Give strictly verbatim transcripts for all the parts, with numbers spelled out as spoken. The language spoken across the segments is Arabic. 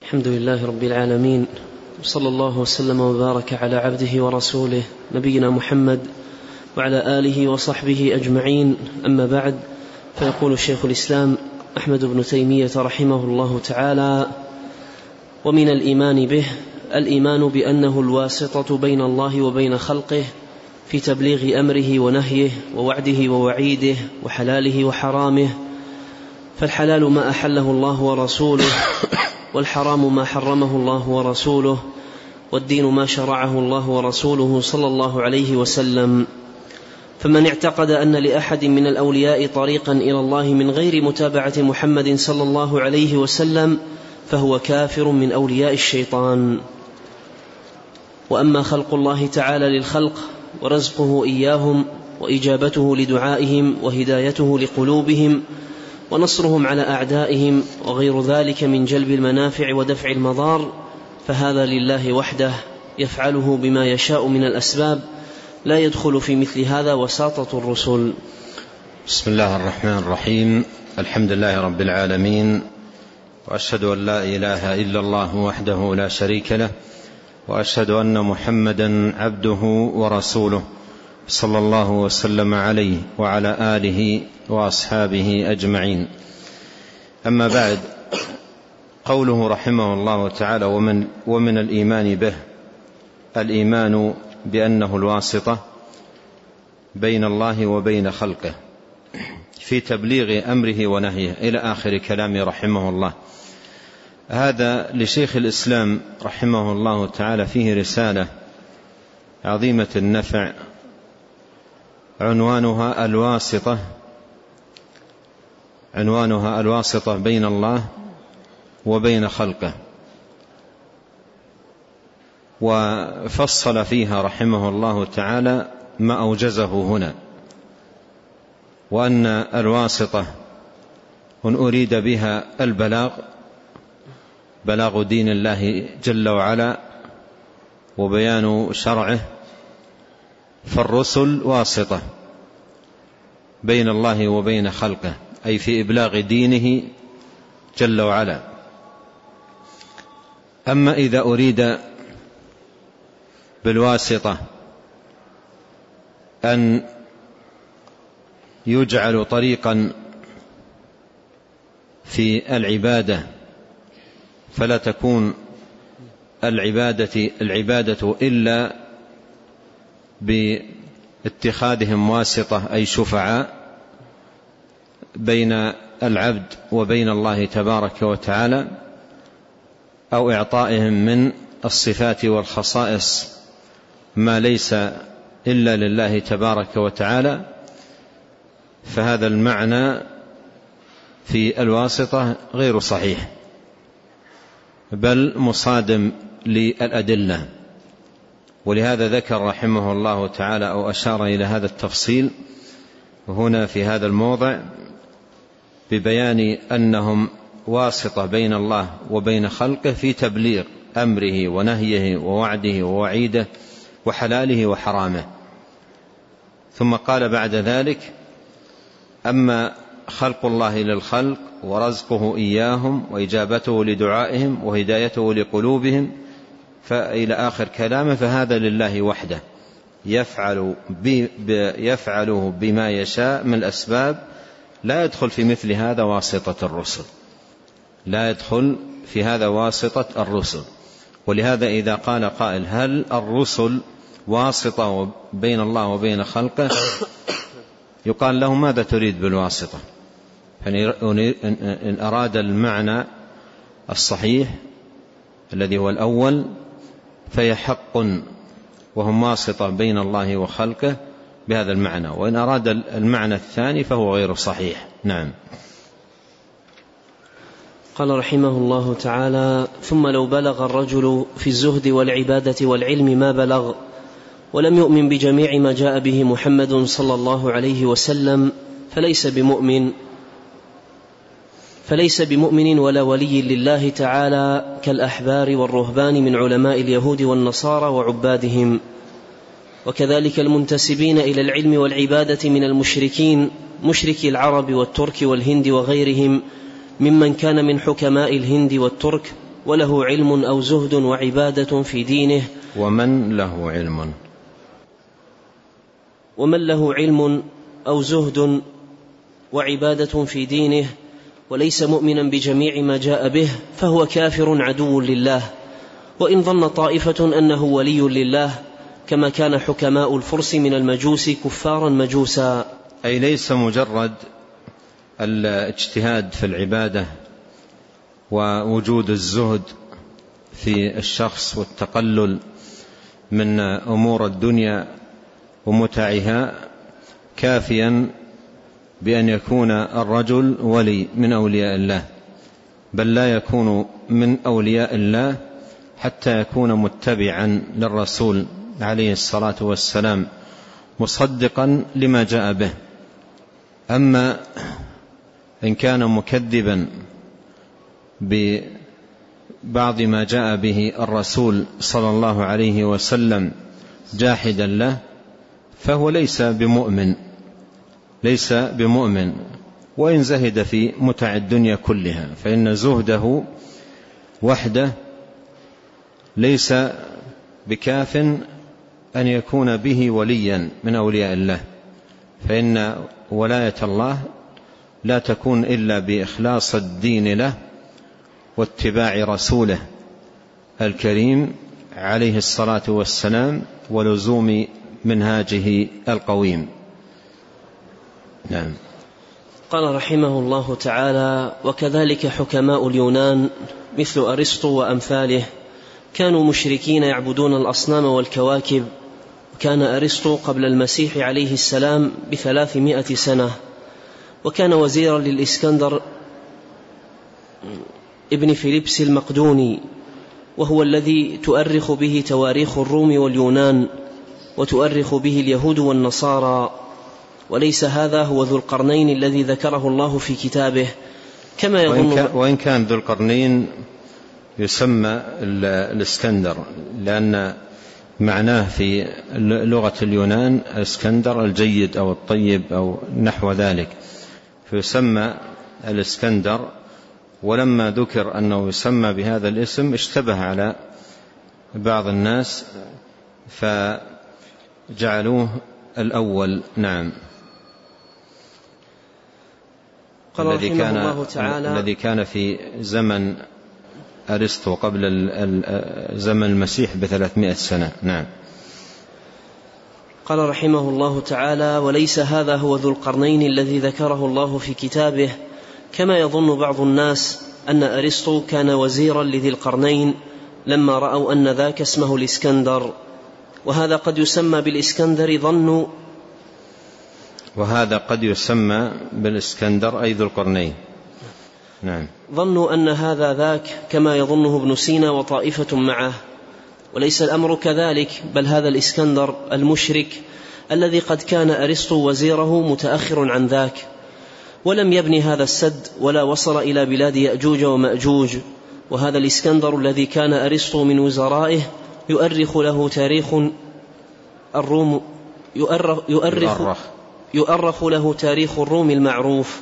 الحمد لله رب العالمين، وصلى الله وسلم وبارك على عبده ورسوله نبينا محمد وعلى آله وصحبه أجمعين. أما بعد، فيقول شيخ الإسلام أحمد بن تيمية رحمه الله تعالى: ومن الإيمان به الإيمان بأنه الواسطة بين الله وبين خلقه في تبليغ أمره ونهيه ووعده ووعيده وحلاله وحرامه، فالحلال ما أحله الله ورسوله، والحرام ما حرمه الله ورسوله، والدين ما شرعه الله ورسوله صلى الله عليه وسلم. فمن اعتقد أن لأحد من الأولياء طريقا إلى الله من غير متابعة محمد صلى الله عليه وسلم فهو كافر من أولياء الشيطان. وأما خلق الله تعالى للخلق ورزقه إياهم وإجابته لدعائهم وهدايته لقلوبهم ونصرهم على أعدائهم وغير ذلك من جلب المنافع ودفع المضار، فهذا لله وحده يفعله بما يشاء من الأسباب، لا يدخل في مثل هذا وساطة الرسل. بسم الله الرحمن الرحيم. الحمد لله رب العالمين، وأشهد أن لا إله إلا الله وحده لا شريك له، وأشهد أن محمدا عبده ورسوله صلى الله وسلم عليه وعلى آله وأصحابه أجمعين. أما بعد، قوله رحمه الله تعالى: ومن, ومن الإيمان به الإيمان بأنه الواسطة بين الله وبين خلقه في تبليغ أمره ونهيه، إلى آخر كلامه رحمه الله. هذا لشيخ الإسلام رحمه الله تعالى فيه رسالة عظيمة النفع عنوانها الواسطة عنوانها الواسطة بين الله وبين خلقه، وفصل فيها رحمه الله تعالى ما أوجزه هنا، وأن الواسطة إن أريد بها البلاغ، بلاغ دين الله جل وعلا وبيان شرعه، فالرسل واسطة بين الله وبين خلقه، أي في إبلاغ دينه جل وعلا. أما إذا أريد بالواسطة أن يجعل طريقا في العبادة، فلا تكون العبادة, العبادة إلا باتخاذهم واسطة، أي شفعاء بين العبد وبين الله تبارك وتعالى، أو إعطائهم من الصفات والخصائص ما ليس إلا لله تبارك وتعالى، فهذا المعنى في الواسطة غير صحيح، بل مصادم للأدلة. ولهذا ذكر رحمه الله تعالى أو أشار إلى هذا التفصيل هنا في هذا الموضع ببيان أنهم واسطة بين الله وبين خلقه في تبليغ أمره ونهيه ووعده ووعيده وحلاله وحرامه. ثم قال بعد ذلك: أما خلق الله للخلق ورزقه إياهم وإجابته لدعائهم وهدايته لقلوبهم، فإلى آخر كلامه، فهذا لله وحده يفعل يفعله بما يشاء من الأسباب، لا يدخل في مثل هذا واسطة الرسل، لا يدخل في هذا واسطة الرسل. ولهذا إذا قال قائل: هل الرسل واسطة بين الله وبين خلقه؟ يقال له: ماذا تريد بالواسطة؟ إن أراد المعنى الصحيح الذي هو الأول فهي حق، وهم واسطة بين الله وخلقه بهذا المعنى، وإن أراد المعنى الثاني فهو غير صحيح. نعم. قال رحمه الله تعالى: ثم لو بلغ الرجل في الزهد والعبادة والعلم ما بلغ، ولم يؤمن بجميع ما جاء به محمد صلى الله عليه وسلم، فليس بمؤمن فليس بمؤمن ولا ولي لله تعالى، كالأحبار والرهبان من علماء اليهود والنصارى وعبادهم، وكذلك المنتسبين إلى العلم والعبادة من المشركين، مشركي العرب والترك والهند وغيرهم، ممن كان من حكماء الهند والترك وله علم أو زهد وعبادة في دينه. ومن له علم ومن له علم أو زهد وعبادة في دينه وليس مؤمنا بجميع ما جاء به فهو كافر عدو لله، وإن ظن طائفة أنه ولي لله كما كان حكماء الفرس من المجوس كفارا مجوسا. أي ليس مجرد الاجتهاد في العبادة ووجود الزهد في الشخص والتقلل من أمور الدنيا ومتعها كافيا بأن يكون الرجل ولي من أولياء الله، بل لا يكون من أولياء الله حتى يكون متبعا للرسول عليه الصلاة والسلام مصدقا لما جاء به. أما إن كان مكذبا ببعض ما جاء به الرسول صلى الله عليه وسلم جاحدا له فهو ليس بمؤمن ليس بمؤمن وإن زهد في متع الدنيا كلها، فإن زهده وحده ليس بكاف أن يكون به وليا من أولياء الله، فإن ولاية الله لا تكون إلا بإخلاص الدين له واتباع رسوله الكريم عليه الصلاة والسلام ولزوم منهاجه القويم. نعم. قال رحمه الله تعالى: وكذلك حكماء اليونان مثل أرسطو وأمثاله كانوا مشركين يعبدون الأصنام والكواكب. كان أرسطو قبل المسيح عليه السلام بثلاثمائة سنة، وكان وزيرا للإسكندر ابن فيلبس المقدوني، وهو الذي تؤرخ به تواريخ الروم واليونان وتؤرخ به اليهود والنصارى، وليس هذا هو ذو القرنين الذي ذكره الله في كتابه كما يظن. وإن كان, وإن كان ذو القرنين يسمى الإسكندر لأن معناه في لغة اليونان الإسكندر الجيد أو الطيب أو نحو ذلك، فيسمى الإسكندر. ولما ذكر أنه يسمى بهذا الاسم اشتبه على بعض الناس فجعلوه الأول. نعم. قال الذي كان الله تعالى: الذي كان في زمن أرسطو قبل زمن المسيح بثلاثمائة سنة. نعم. قال رحمه الله تعالى: وليس هذا هو ذو القرنين الذي ذكره الله في كتابه كما يظن بعض الناس أن أرسطو كان وزيرا لذي القرنين لما رأوا أن ذاك اسمه الإسكندر، وهذا قد يسمى بالإسكندر ظنوا وهذا قد يسمى بالإسكندر أي ذو القرنين. نعم. ظنوا أن هذا ذاك كما يظنه ابن سينا وطائفة معه، وليس الأمر كذلك، بل هذا الإسكندر المشرك الذي قد كان أرسطو وزيره متأخر عن ذاك، ولم يبني هذا السد ولا وصل إلى بلاد يأجوج ومأجوج. وهذا الإسكندر الذي كان أرسطو من وزرائه يؤرخ له تاريخ الروم يؤرخ, يؤرخ, يؤرخ له تاريخ الروم المعروف.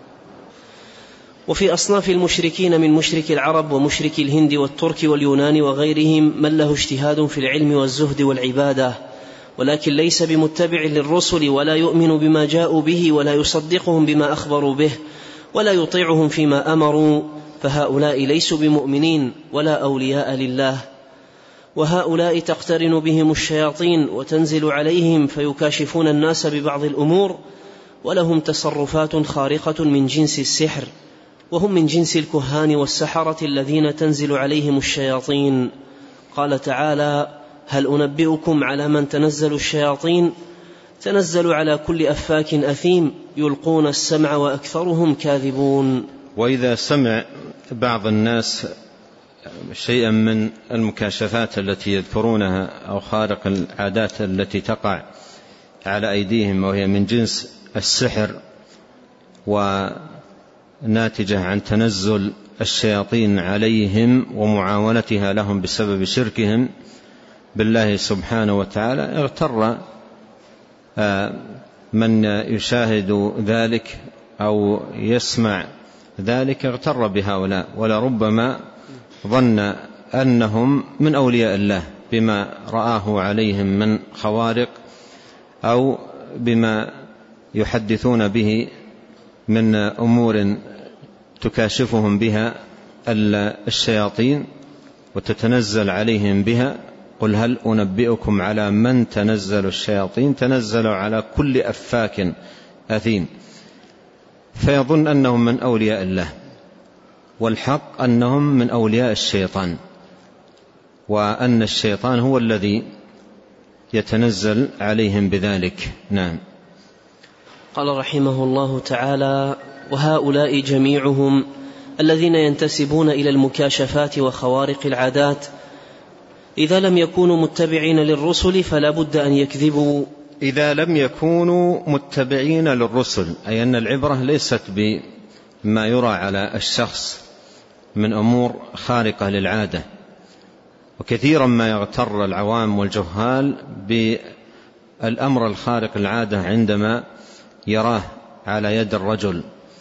وفي أصناف المشركين من مشرك العرب ومشرك الهند والترك واليونان وغيرهم من له اجتهاد في العلم والزهد والعبادة، ولكن ليس بمتبع للرسل ولا يؤمن بما جاءوا به ولا يصدقهم بما أخبروا به ولا يطيعهم فيما أمروا، فهؤلاء ليسوا بمؤمنين ولا أولياء لله. وهؤلاء تقترن بهم الشياطين وتنزل عليهم فيكاشفون الناس ببعض الأمور، ولهم تصرفات خارقة من جنس السحر، وهم من جنس الكهان والسحرة الذين تنزل عليهم الشياطين. قال تعالى: هل أنبئكم على من تنزل الشياطين؟ تنزل على كل أفاك أثيم يلقون السمع وأكثرهم كاذبون. وإذا سمع بعض الناس شيئا من المكاشفات التي يذكرونها أو خارق العادات التي تقع على أيديهم وهي من جنس السحر وناتجة عن تنزل الشياطين عليهم ومعاونتها لهم بسبب شركهم بالله سبحانه وتعالى، اغتر من يشاهد ذلك أو يسمع ذلك، اغتر بهؤلاء، ولربما ظن أنهم من أولياء الله بما رآه عليهم من خوارق أو بما يحدثون به من أمور تكاشفهم بها الشياطين وتتنزل عليهم بها. قل هل أنبئكم على من تنزل الشياطين؟ تنزل على كل أفاك أثيم. فيظن أنهم من أولياء الله، والحق أنهم من أولياء الشيطان، وأن الشيطان هو الذي يتنزل عليهم بذلك. نعم. قال رحمه الله تعالى: وهؤلاء جميعهم الذين ينتسبون إلى المكاشفات وخوارق العادات إذا لم يكونوا متبعين للرسل فلا بد أن يكذبوا. إذا لم يكونوا متبعين للرسل، أي أن العبرة ليست بما يرى على الشخص من أمور خارقة للعادة. وكثيرا ما يغتر العوام والجهال بالأمر الخارق للعادة عندما يراه على يد الرجل.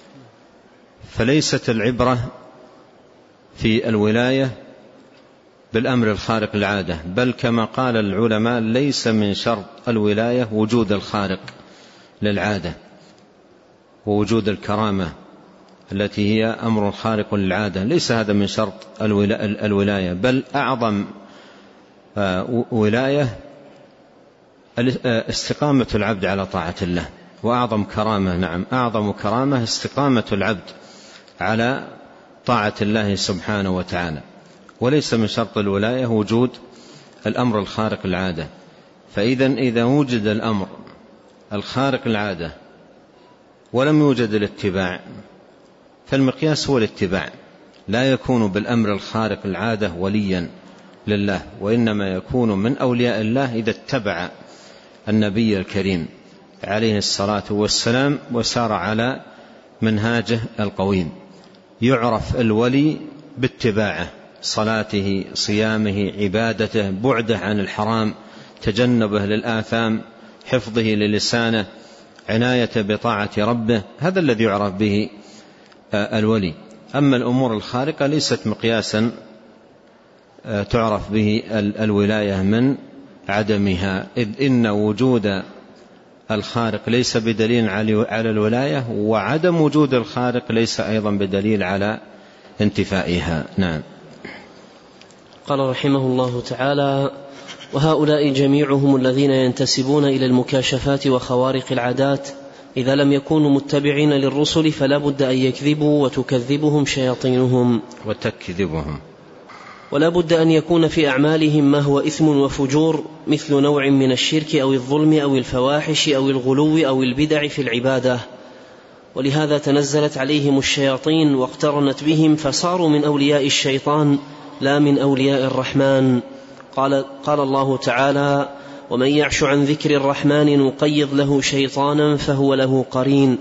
فليست العبرة في الولاية بالأمر الخارق للعادة، بل كما قال العلماء ليس من شرط الولاية وجود الخارق للعادة ووجود الكرامة التي هي أمر خارق للعادة، ليس هذا من شرط الولاية، بل أعظم ولاية استقامة العبد على طاعة الله، وأعظم كرامة نعم أعظم كرامة استقامة العبد على طاعة الله سبحانه وتعالى. وليس من شرط الولاية وجود الأمر الخارق للعادة. فإذا إذا وجد الأمر الخارق للعادة ولم يوجد الاتباع، فالمقياس هو الاتباع. لا يكون بالأمر الخارق للعادة وليا لله، وإنما يكون من أولياء الله إذا اتبع النبي الكريم عليه الصلاة والسلام وسار على منهاجه القويم. يعرف الولي باتباعه، صلاته، صيامه، عبادته، بعده عن الحرام، تجنبه للآثام، حفظه للسانه، عنايته بطاعة ربه، هذا الذي يعرف به الولي. أما الأمور الخارقة ليست مقياسا تعرف به الولاية من عدمها، إذ إن وجود الخارق ليس بدليل على الولاية، وعدم وجود الخارق ليس أيضا بدليل على انتفائها. نعم. قال رحمه الله تعالى: وهؤلاء جميعهم الذين ينتسبون إلى المكاشفات وخوارق العادات إذا لم يكونوا متبعين للرسل فلا بد أن يكذبوا وتكذبهم شياطينهم وتكذبهم ولا بد أن يكون في أعمالهم ما هو إثم وفجور، مثل نوع من الشرك أو الظلم أو الفواحش أو الغلو أو البدع في العبادة. ولهذا تنزلت عليهم الشياطين واقترنت بهم فصاروا من أولياء الشيطان لا من أولياء الرحمن. قال, قال الله تعالى: ومن يعش عن ذكر الرحمن نقيض له شيطانا فهو له قرين.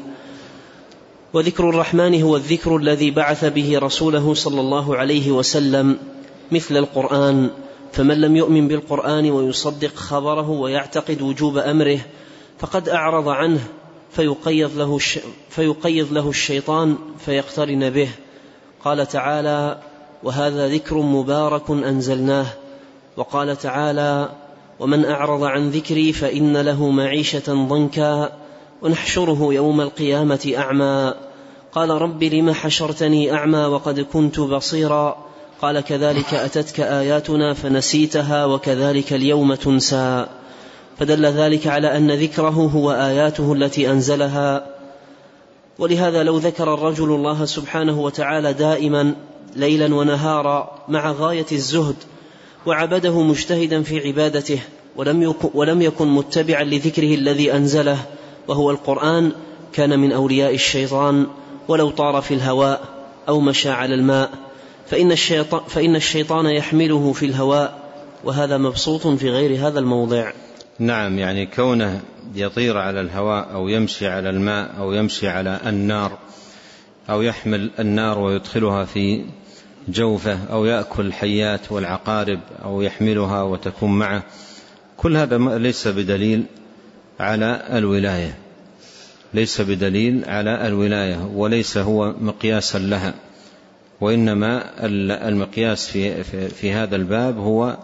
وذكر الرحمن هو الذكر الذي بعث به رسوله صلى الله عليه وسلم مثل القرآن، فمن لم يؤمن بالقرآن ويصدق خبره ويعتقد وجوب أمره فقد أعرض عنه فيقيض له, الش... فيقيض له الشيطان فيقترن به. قال تعالى: وهذا ذكر مبارك أنزلناه. وقال تعالى: ومن أعرض عن ذكري فإن له معيشة ضنكا ونحشره يوم القيامة أعمى. قال رب لم حشرتني أعمى وقد كنت بصيرا. قال كذلك أتتك آياتنا فنسيتها وكذلك اليوم تنسى. فدل ذلك على أن ذكره هو آياته التي أنزلها. ولهذا لو ذكر الرجل الله سبحانه وتعالى دائما ليلا ونهارا مع غاية الزهد وعبده مجتهدا في عبادته ولم يكن, ولم يكن متبعا لذكره الذي أنزله وهو القرآن، كان من أولياء الشيطان ولو طار في الهواء أو مشى على الماء، فإن الشيطان, فإن الشيطان يحمله في الهواء، وهذا مبسوط في غير هذا الموضع. نعم، يعني كونه يطير على الهواء أو يمشي على الماء أو يمشي على النار أو يحمل النار ويدخلها في جوفه أو يأكل الحيات والعقارب أو يحملها وتكون معه، كل هذا ليس بدليل على الولاية، ليس بدليل على الولاية وليس هو مقياسا لها، وإنما المقياس في, في, في هذا الباب هو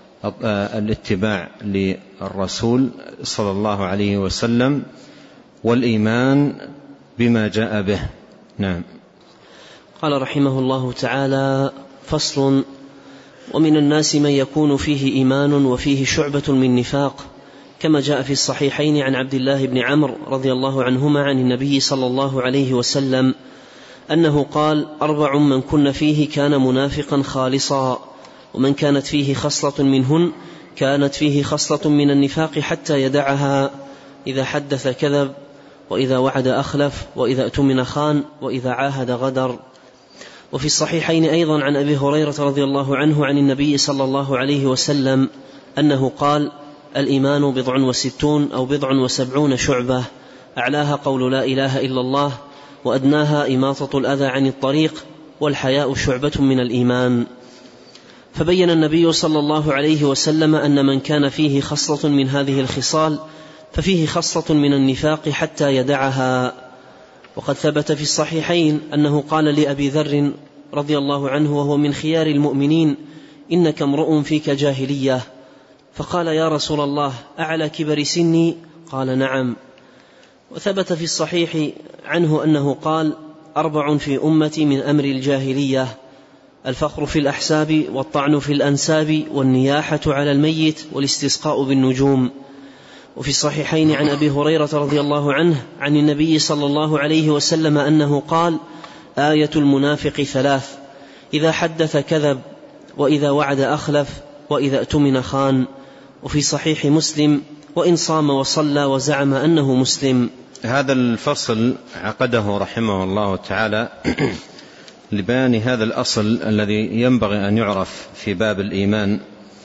الاتباع للرسول صلى الله عليه وسلم والإيمان بما جاء به. نعم. قال رحمه الله تعالى: فصل: ومن الناس من يكون فيه إيمان وفيه شعبة من نفاق، كما جاء في الصحيحين عن عبد الله بن عمرو رضي الله عنهما عن النبي صلى الله عليه وسلم أنه قال: أربع من كن فيه كان منافقا خالصا، ومن كانت فيه خصلة منهن كانت فيه خصلة من النفاق حتى يدعها: إذا حدث كذب، وإذا وعد أخلف، وإذا اؤتمن خان، وإذا عاهد غدر. وفي الصحيحين أيضا عن أبي هريرة رضي الله عنه عن النبي صلى الله عليه وسلم أنه قال: الإيمان بضع وستون أو بضع وسبعون شعبة، أعلاها قول لا إله إلا الله، وأدناها إماطة الأذى عن الطريق، والحياء شعبة من الإيمان. فبين النبي صلى الله عليه وسلم أن من كان فيه خصلة من هذه الخصال ففيه خصلة من النفاق حتى يدعها. وقد ثبت في الصحيحين أنه قال لأبي ذر رضي الله عنه وهو من خيار المؤمنين: إنك امرؤ فيك جاهلية. فقال: يا رسول الله، أعلى كبر سني؟ قال: نعم. وثبت في الصحيح عنه أنه قال: أربع في أمتي من أمر الجاهلية: الفخر في الأحساب، والطعن في الأنساب، والنياحة على الميت، والاستسقاء بالنجوم. وفي الصحيحين عن أبي هريرة رضي الله عنه عن النبي صلى الله عليه وسلم أنه قال: آية المنافق ثلاث: إذا حدث كذب، وإذا وعد أخلف، وإذا اؤتمن خان. وفي صحيح مسلم: وإن صام وصلى وزعم أنه مسلم. هذا الفصل عقده رحمه الله تعالى لبيان هذا الأصل الذي ينبغي أن يعرف في باب الإيمان،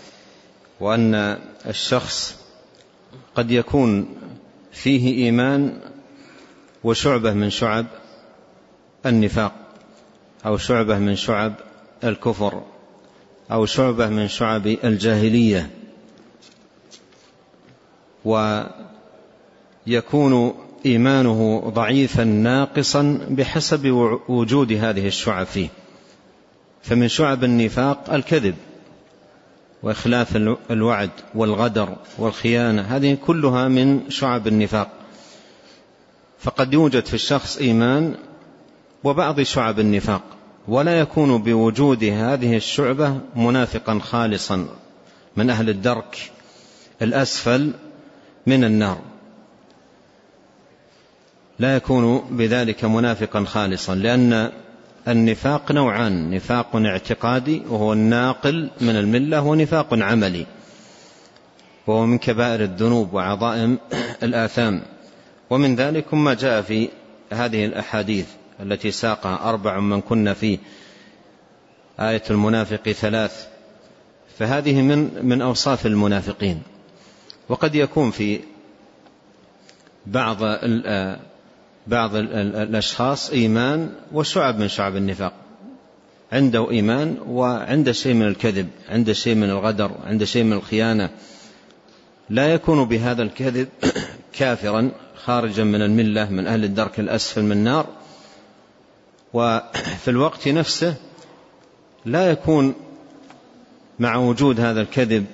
وأن الشخص قد يكون فيه إيمان وشعبة من شعب النفاق، أو شعبة من شعب الكفر، أو شعبة من شعب الجاهلية، ويكون إيمانه ضعيفا ناقصا بحسب وجود هذه الشعب فيه. فمن شعب النفاق الكذب وإخلاف الوعد والغدر والخيانة، هذه كلها من شعب النفاق. فقد يوجد في الشخص إيمان وبعض شعب النفاق، ولا يكون بوجود هذه الشعبة منافقا خالصا من أهل الدرك الأسفل من النار، لا يكون بذلك منافقا خالصا، لأن النفاق نوعان: نفاق اعتقادي وهو الناقل من الملة، ونفاق عملي وهو من كبائر الذنوب وعظائم الآثام. ومن ذلك ما جاء في هذه الأحاديث التي ساقها: أربع من كن فيه، آية المنافق ثلاث. فهذه من من أوصاف المنافقين. وقد يكون في بعض بعض الأشخاص إيمان وشعب من شعب النفاق، عنده إيمان وعنده شيء من الكذب، عنده شيء من الغدر، عنده شيء من الخيانة، لا يكون بهذا الكذب كافرا خارجا من الملة من أهل الدرك الأسفل من النار، وفي الوقت نفسه لا يكون مع وجود هذا الكذب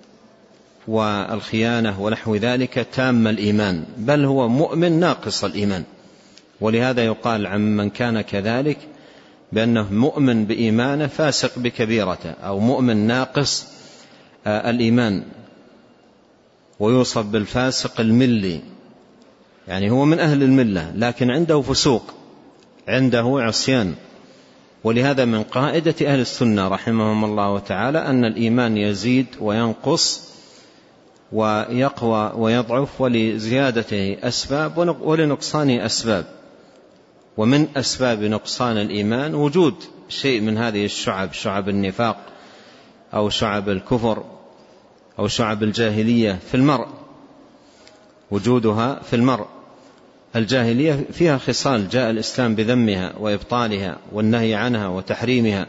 والخيانة ونحو ذلك تام الإيمان، بل هو مؤمن ناقص الإيمان. ولهذا يقال عن من كان كذلك بأنه مؤمن بإيمانه فاسق بكبيرته، أو مؤمن ناقص الإيمان، ويوصف بالفاسق الملي، يعني هو من أهل الملة لكن عنده فسوق، عنده عصيان. ولهذا من قاعدة أهل السنة رحمهم الله تعالى أن الإيمان يزيد وينقص ويقوى ويضعف، ولزيادته أسباب ولنقصانه أسباب. ومن أسباب نقصان الإيمان وجود شيء من هذه الشعب، شعب النفاق أو شعب الكفر أو شعب الجاهلية في المرء، وجودها في المرء. الجاهلية فيها خصال جاء الإسلام بذمها وإبطالها والنهي عنها وتحريمها،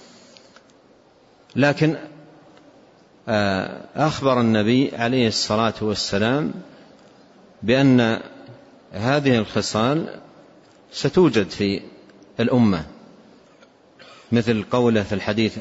لكن أخبر النبي عليه الصلاة والسلام بأن هذه الخصال ستوجد في الأمة، مثل قوله في الحديث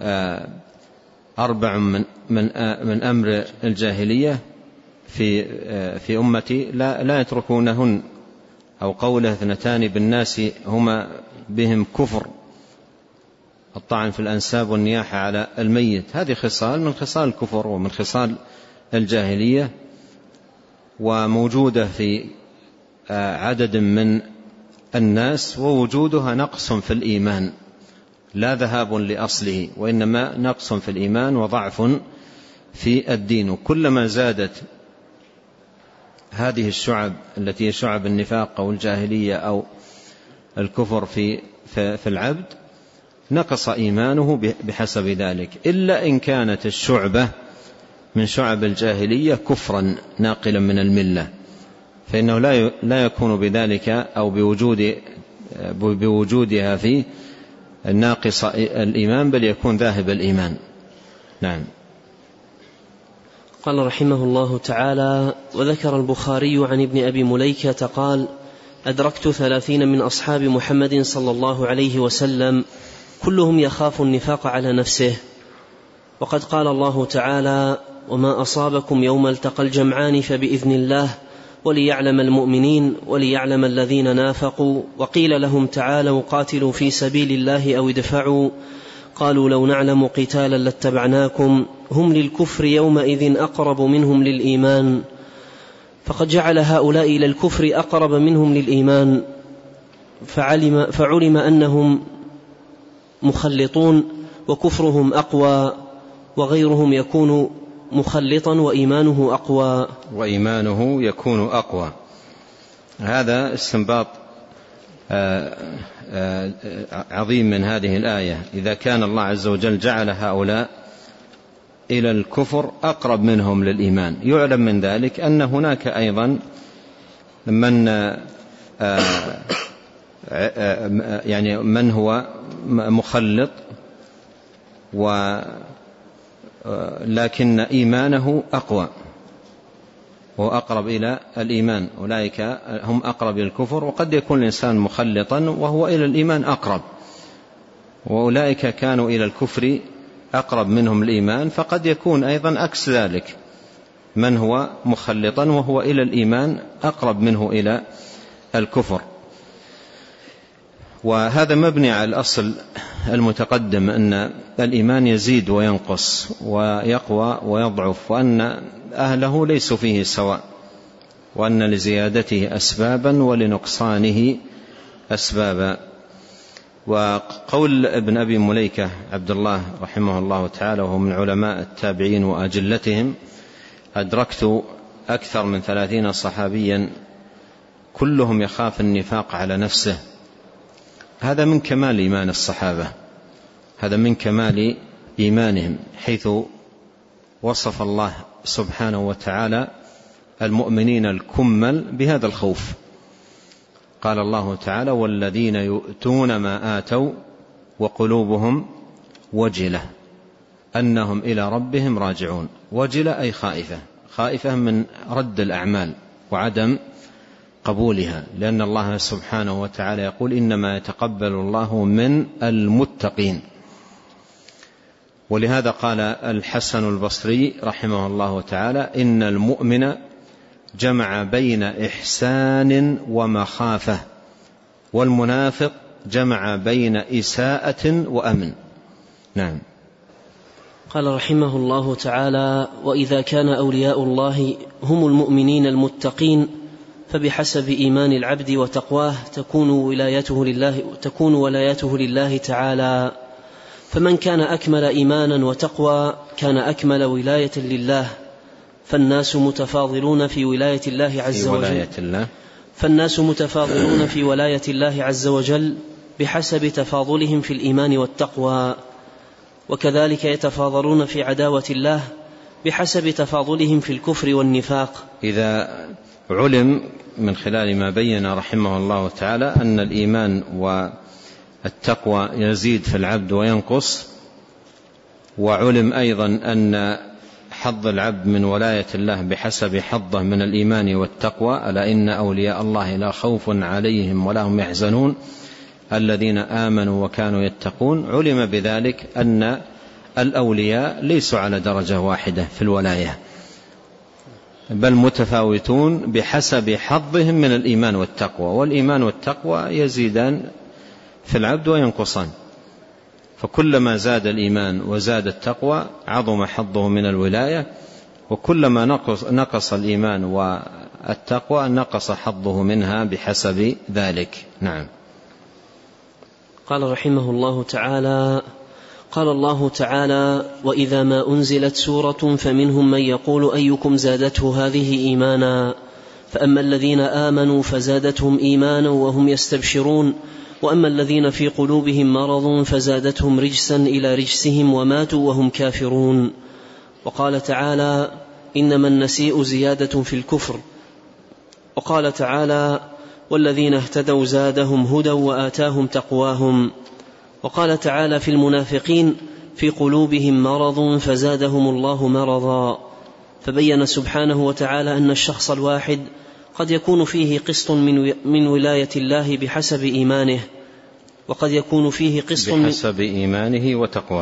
أربع من, من, من أمر الجاهلية في, في أمتي لا, لا يتركونهن، أو قوله اثنتان بالناس هما بهم كفر، الطعن في الأنساب والنياحة على الميت. هذه خصال من خصال الكفر ومن خصال الجاهلية، وموجودة في عدد من الناس، ووجودها نقص في الإيمان لا ذهاب لأصله، وإنما نقص في الإيمان وضعف في الدين. كلما زادت هذه الشعب التي هي شعب النفاق أو الجاهلية أو الكفر في, في العبد نقص إيمانه بحسب ذلك، إلا إن كانت الشعبة من شعب الجاهلية كفرا ناقلا من الملة، فإنه لا يكون بذلك أو بوجود بوجودها في الناقص الإيمان، بل يكون ذاهب الإيمان. نعم. قال رحمه الله تعالى: وذكر البخاري عن ابن أبي مليكة قال: أدركت ثلاثين من أصحاب محمد صلى الله عليه وسلم كلهم يخاف النفاق على نفسه. وقد قال الله تعالى: وما أصابكم يوم التقى الجمعان فبإذن الله وليعلم المؤمنين وليعلم الذين نافقوا. وقيل لهم تعالوا قاتلوا في سبيل الله أو ادفعوا، قالوا لو نعلم قتالا لاتبعناكم. هم للكفر يومئذ أقرب منهم للإيمان، فقد جعل هؤلاء إلى الكفر أقرب منهم للإيمان، فعلم, فعلم أنهم مخلطون وكفرهم أقوى، وغيرهم يكون مخلطا وإيمانه أقوى وإيمانه يكون أقوى. هذا استنباط عظيم من هذه الآية. إذا كان الله عز وجل جعل هؤلاء إلى الكفر أقرب منهم للإيمان، يعلم من ذلك أن هناك أيضا من يعني من هو مخلط ولكن إيمانه أقوى وأقرب إلى الإيمان، أولئك هم أقرب إلى الكفر. وقد يكون الإنسان مخلطا وهو إلى الإيمان أقرب، وأولئك كانوا إلى الكفر أقرب منهم الإيمان، فقد يكون أيضا عكس ذلك، من هو مخلطا وهو إلى الإيمان أقرب منه إلى الكفر. وهذا مبني على الأصل المتقدم أن الإيمان يزيد وينقص ويقوى ويضعف، وأن أهله ليسوا فيه سواء، وأن لزيادته أسبابا ولنقصانه أسبابا. وقول ابن أبي مليكة عبد الله رحمه الله تعالى، وهو من علماء التابعين وأجلتهم: أدركت أكثر من ثلاثين صحابيا كلهم يخاف النفاق على نفسه. هذا من كمال إيمان الصحابة، هذا من كمال إيمانهم، حيث وصف الله سبحانه وتعالى المؤمنين الكمل بهذا الخوف. قال الله تعالى: والذين يؤتون ما آتوا وقلوبهم وجلة أنهم إلى ربهم راجعون. وجلة أي خائفة، خائفة من رد الأعمال وعدم قبولها، لأن الله سبحانه وتعالى يقول: إنما يتقبل الله من المتقين. ولهذا قال الحسن البصري رحمه الله تعالى: إن المؤمن جمع بين إحسان ومخافة، والمنافق جمع بين إساءة وأمن. نعم. قال رحمه الله تعالى: وإذا كان أولياء الله هم المؤمنين المتقين، فبحسب إيمان العبد وتقواه تكون ولايته لله, تكون ولايته لله تعالى. فمن كان أكمل إيمانا وتقوى كان أكمل ولاية لله. فالناس متفاضلون في ولاية الله عز وجل فالناس متفاضلون في ولاية الله عز وجل بحسب تفاضلهم في الإيمان والتقوى، وكذلك يتفاضلون في عداوة الله بحسب تفاضلهم في الكفر والنفاق. إذا علم من خلال ما بين رحمه الله تعالى أن الإيمان والتقوى يزيد في العبد وينقص، وعلم أيضا أن حظ العبد من ولاية الله بحسب حظه من الإيمان والتقوى: ألا إن أولياء الله لا خوف عليهم ولا هم يحزنون الذين آمنوا وكانوا يتقون، علم بذلك أن الأولياء ليسوا على درجة واحدة في الولاية، بل متفاوتون بحسب حظهم من الإيمان والتقوى، والإيمان والتقوى يزيدان في العبد وينقصان، فكلما زاد الإيمان وزاد التقوى عظم حظه من الولاية، وكلما نقص, نقص الإيمان والتقوى نقص حظه منها بحسب ذلك. نعم. قال رحمه الله تعالى: قال الله تعالى: وإذا ما أنزلت سورة فمنهم من يقول أيكم زادته هذه إيمانا، فأما الذين آمنوا فزادتهم إيمانا وهم يستبشرون، وأما الذين في قلوبهم مرض فزادتهم رجسا إلى رجسهم وماتوا وهم كافرون. وقال تعالى: إنما النسيء زيادة في الكفر. وقال تعالى: والذين اهتدوا زادهم هدى وآتاهم تقواهم. وقال تعالى في المنافقين: في قلوبهم مرض فزادهم الله مرضا. فبين سبحانه وتعالى أن الشخص الواحد قد يكون فيه قسط من ولاية الله بحسب إيمانه، وقد يكون فيه قسط بحسب إيمانه وتقواه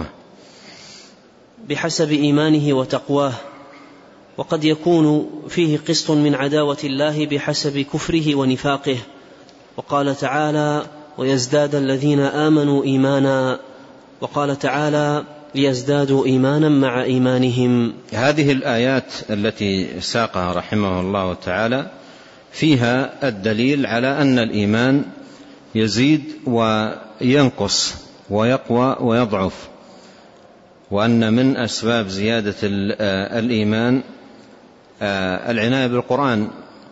بحسب إيمانه وتقواه وقد يكون فيه قسط من عداوة الله بحسب كفره ونفاقه. وقال تعالى: ويزداد الذين آمنوا إيمانا. وقال تعالى: ليزدادوا إيمانا مع إيمانهم. هذه الآيات التي ساقها رحمه الله تعالى فيها الدليل على أن الإيمان يزيد وينقص ويقوى ويضعف، وأن من أسباب زيادة الإيمان العناية بالقرآن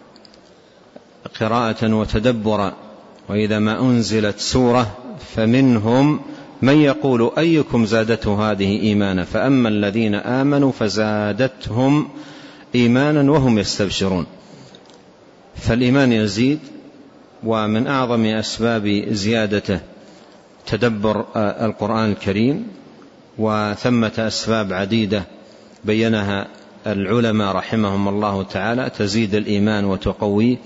قراءة وتدبرا. وإذا ما أنزلت سورة فمنهم من يقول أيكم زادته هذه إيمانا، فأما الذين آمنوا فزادتهم إيمانا وهم يستبشرون. فالإيمان يزيد، ومن أعظم أسباب زيادته تدبر القرآن الكريم، وثمة أسباب عديدة بينها العلماء رحمهم الله تعالى تزيد الإيمان وتقويه،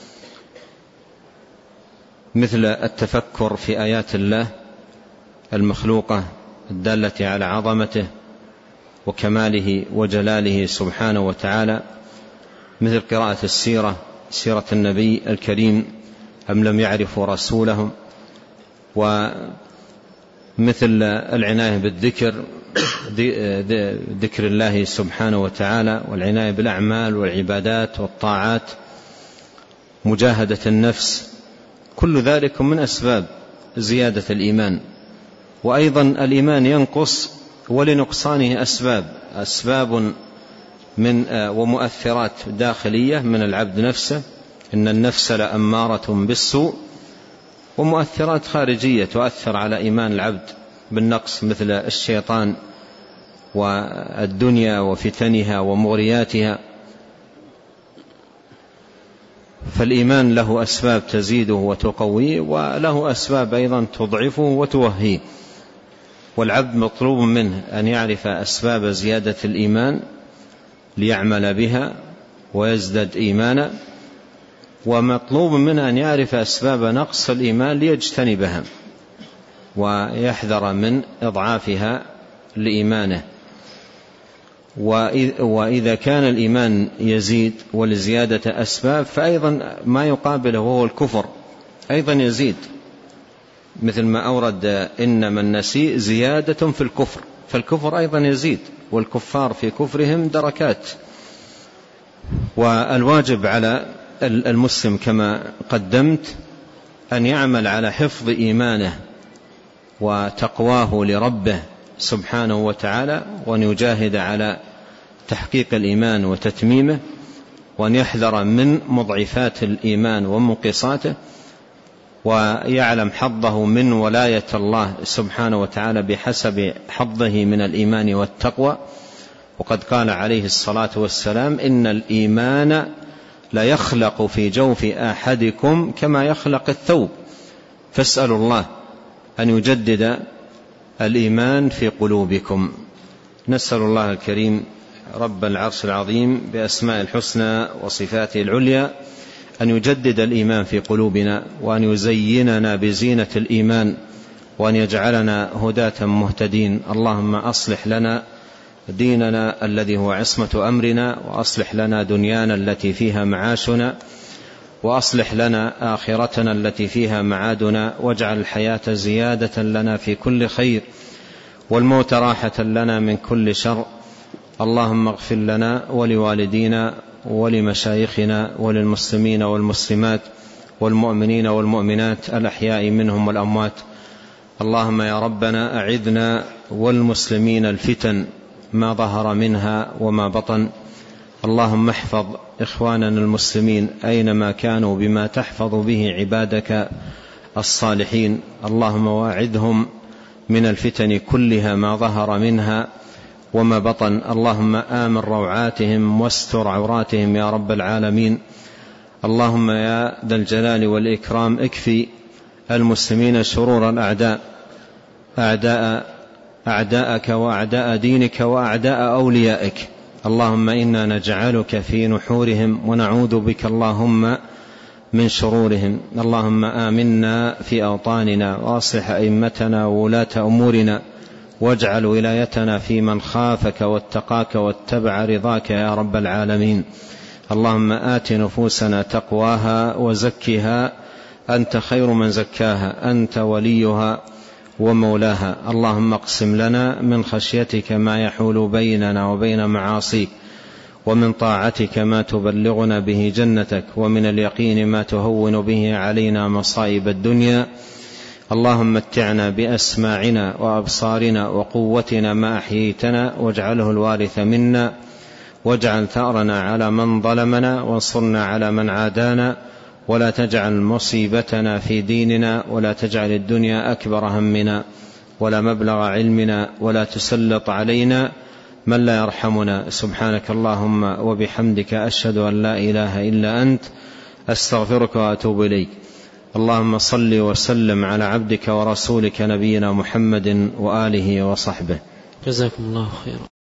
مثل التفكر في آيات الله المخلوقة الدالة على عظمته وكماله وجلاله سبحانه وتعالى، مثل قراءة السيرة سيرة النبي الكريم أم لم يعرفوا رسولهم، ومثل العناية بالذكر ذكر الله سبحانه وتعالى، والعناية بالأعمال والعبادات والطاعات، مجاهدة النفس، كل ذلك من أسباب زيادة الإيمان. وأيضا الإيمان ينقص ولنقصانه أسباب أسباب من ومؤثرات داخلية من العبد نفسه، إن النفس لأمارة بالسوء، ومؤثرات خارجية تؤثر على إيمان العبد بالنقص، مثل الشيطان والدنيا وفتنها ومغرياتها. فالإيمان له أسباب تزيده وتقويه، وله أسباب أيضا تضعفه وتوهيه، والعبد مطلوب منه أن يعرف أسباب زيادة الإيمان ليعمل بها ويزداد إيمانا، ومطلوب منه أن يعرف أسباب نقص الإيمان ليجتنبها ويحذر من إضعافها لإيمانه. وإذا كان الإيمان يزيد ولزيادة أسباب، فأيضا ما يقابله وهو الكفر أيضا يزيد، مثل ما أورد إنما النسيء زيادة في الكفر، فالكفر أيضا يزيد، والكفار في كفرهم دركات. والواجب على المسلم كما قدمت أن يعمل على حفظ إيمانه وتقواه لربه سبحانه وتعالى، وأن يجاهد على تحقيق الإيمان وتتميمه، وأن يحذر من مضعفات الإيمان ومنقصاته، ويعلم حظه من ولاية الله سبحانه وتعالى بحسب حظه من الإيمان والتقوى. وقد قال عليه الصلاة والسلام: إن الإيمان لا يخلق في جوف أحدكم كما يخلق الثوب، فاسألوا الله أن يجدد الإيمان في قلوبكم. نسأل الله الكريم رب العرش العظيم بأسماء الحسنى وصفاته العليا أن يجدد الإيمان في قلوبنا، وأن يزيننا بزينة الإيمان، وأن يجعلنا هداة مهتدين. اللهم أصلح لنا ديننا الذي هو عصمة أمرنا، وأصلح لنا دنيانا التي فيها معاشنا، وأصلح لنا آخرتنا التي فيها معادنا، واجعل الحياة زيادة لنا في كل خير، والموت راحة لنا من كل شر. اللهم اغفر لنا ولوالدينا ولمشايخنا وللمسلمين والمسلمات والمؤمنين والمؤمنات الأحياء منهم والأموات. اللهم يا ربنا أعذنا والمسلمين الفتن ما ظهر منها وما بطن. اللهم احفظ إخواننا المسلمين أينما كانوا بما تحفظ به عبادك الصالحين. اللهم واعذهم من الفتن كلها ما ظهر منها وما بطن. اللهم آمن روعاتهم واستر عوراتهم يا رب العالمين. اللهم يا ذا الجلال والإكرام اكفي المسلمين شرور الأعداء، أعداء أعداءك وأعداء دينك وأعداء أوليائك. اللهم إنا نجعلك في نحورهم ونعوذ بك اللهم من شرورهم. اللهم آمنا في أوطاننا، وأصلح أئمتنا وولاة أمورنا، واجعل ولايتنا في من خافك واتقاك واتبع رضاك يا رب العالمين. اللهم آت نفوسنا تقواها وزكها أنت خير من زكاها، أنت وليها ومولاها. اللهم اقسم لنا من خشيتك ما يحول بيننا وبين معاصيك، ومن طاعتك ما تبلغنا به جنتك، ومن اليقين ما تهون به علينا مصائب الدنيا. اللهم متعنا بأسماعنا وأبصارنا وقوتنا ما أحييتنا، واجعله الوارث منا، واجعل ثأرنا على من ظلمنا، وانصرنا على من عادانا، ولا تجعل مصيبتنا في ديننا، ولا تجعل الدنيا أكبر همنا ولا مبلغ علمنا، ولا تسلط علينا من لا يرحمنا. سبحانك اللهم وبحمدك، أشهد أن لا إله إلا أنت، أستغفرك وأتوب إليك. اللهم صل وسلم على عبدك ورسولك نبينا محمد وآله وصحبه. جزاكم الله خيرا.